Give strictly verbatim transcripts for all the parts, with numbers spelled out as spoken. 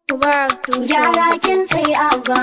Gyara kin sai abba.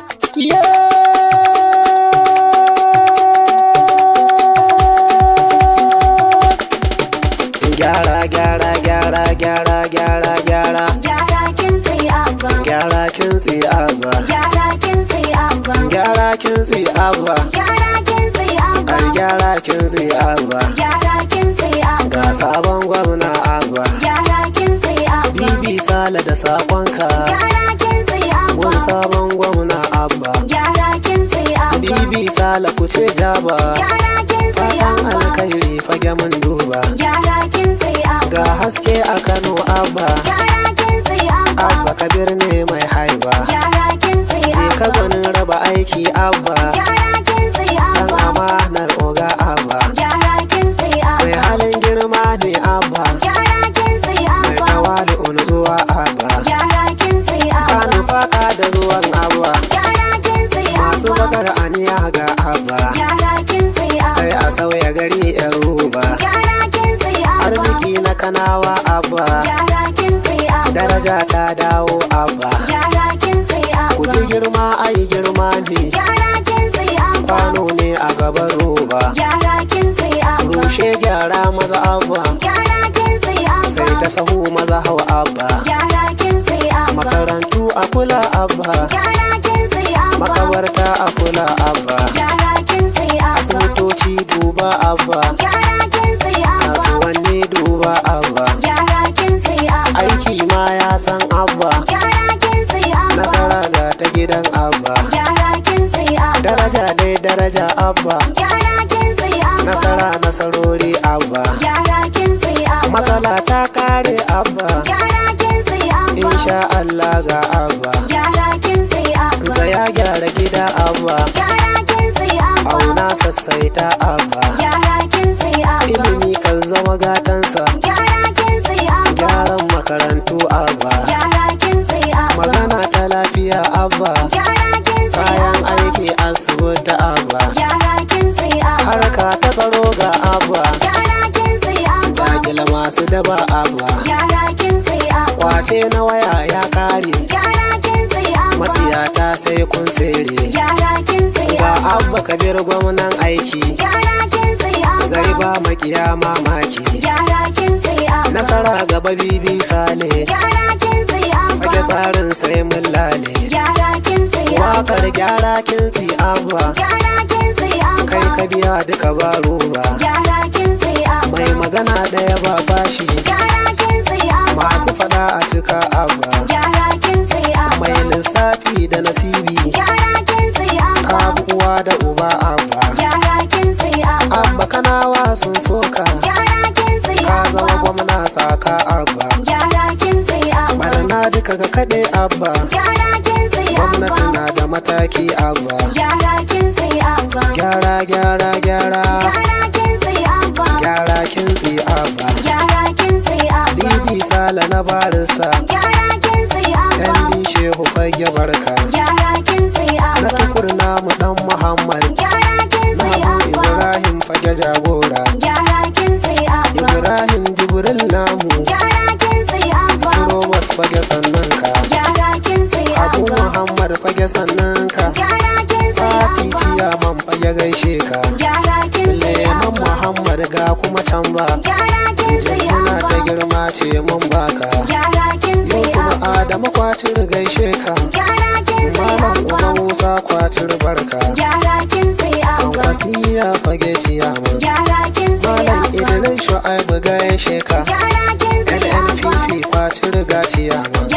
Gyara gyara gyara gyara gyara gyara Gyara kin sai abba. gyara kin sai abba Gyara kin sai abba. gyara kin sai abba Gyara kin sai abba. ai gyara kin sai abba Gyara kin sai abba. ga sabon gwamna abba Gyara kin sai abba. bibi sale da sakonka Gyara kin sai abba. gun sabon gwamna abba Gyara kin sai abba. bibi sale ku ce jaba Gyara kin sai fatan abba. alkhairi fage mun duba Gyara kin sai abba. ga haske a Kano abba Gyara kin sai abba. abba kabir ne mai haiba Gyara kin sai je ka abba. gwanin raba aiki abba Gyara kin sai dan abba. amanar oga abba Gyara kin sai mai abba. halin girma ne abba Gyara kin sai mai abba. tawali'un zuwa abba Gyara kin sai abba. kanu faka da zuwan abba Gyara kin sai masu abba. bakar aniya ga abba Gyara kin sai abba. sai a sauya gari yan ruba Gyara kin sai abba. arziki na kanawa abba Gyara kin sai abba. daraja ta dawo abba Gyara kin sai ku abba. ji girma ai girma ne Gyara kin sai abba. kwano ne a gaban roba Gyara kin sai abba. rushe gyara maza abba Gyara kin sai abba. sai ta sahu maza hau abba Gyara kin sai abba. makarantu a kula abba Gyara kin sai abba. makabarta a kula abba Gyara kin sai abba. asibitoci duba abba Gyara kin sai abba. kasuwanni duba abba Gyara kin sai abba. aiki ma ya san abba Gyara kin sai abba. nasara ga ta gidan abba Gyara kin sai abba. daraja dai daraja abba Gyara kin sai abba. nasara nasarori abba Gyara kin sai abba. matsala ta kare abba Gyara kin sai abba. insha Allah ga abba Gyara kin sai abba. ya gyara gida abba Gyara kin sai abba. auna sassaita abba Gyara kin sai abba. ilimi kan zama gatansa Gyara kin sai abba. gyaran makarantu abba Gyara kin sai abba. magana ta lafiya abba Gyara kin sai kayan abba. aiki asibiti abba Gyara kin sai abba. harka ta tsaro ga abba Gyara kin sai abba. dakila masu daba abba Gyara kin sai abba. kwace na waya ya kare Gyara kin sai abba. matsiyata sai kun tsere Gyara kin sai ga abba. abba kabir gwamnan aiki Gyara kin sai abba. zai ba makiya mamaki Gyara kin sai abba. nasara gaba bibi sale Gyara kin sai abba. fage tsarin sai mun lale Gyara kin sai abba. wakar gyara kinti abba Gyara kin sai abba. kai ka biya duka ba roba Gyara kin sai abba. mai magana daya ba fashi Gyara kin sai abba. masu fada a cika abba Gyara kin sai abba. mai lissafi da nasibi Gyara kin sai abba. kabu uwa da uba abba Gyara kin sai abba. abba kanawa sun soka Gyara kin sai ka abba. zama gwamna saka abba Gyara kin sai abba. barna duka ga kaɗe abba Gyara kin sai abba. gwamnati na da mataki abba Gyara kin sai abba. gyara gyara gyara Gyara kin sai abba. gyara kinti abba Gyara kin sai abba. bibi sala na barista Gyara kin sai abba. yan bi shehu fage barka Gyara kin sai na abba. tukur namu dan muhammad Gyara kin sai namu abba. ibrahim fage jagora Gyara kin sai abba. ibrahim jibril namu Gyara kin sai abba. Robas fage sannan ka Gyara kin sai abu abba. muhammad fage sannan ka Gyara kin sai fati abba. ciyaman fage gaishe ka Gyara kin sai leman abba. muhammad ga kuma can ba Gyara kin sai jinjina ta abba. girma ce mun baka Gyara kin sai yusuf abba. adamu kwacin gaishe ka Gyara kin sai malam abba. uba musa kwacin barka Gyara kin sai abba. wasiya fage ciyaman Gyara kin sai malam abba. idris shu'aibu gaishe ka Gyara kin sai abba. N N P P kwacin riga ciyaman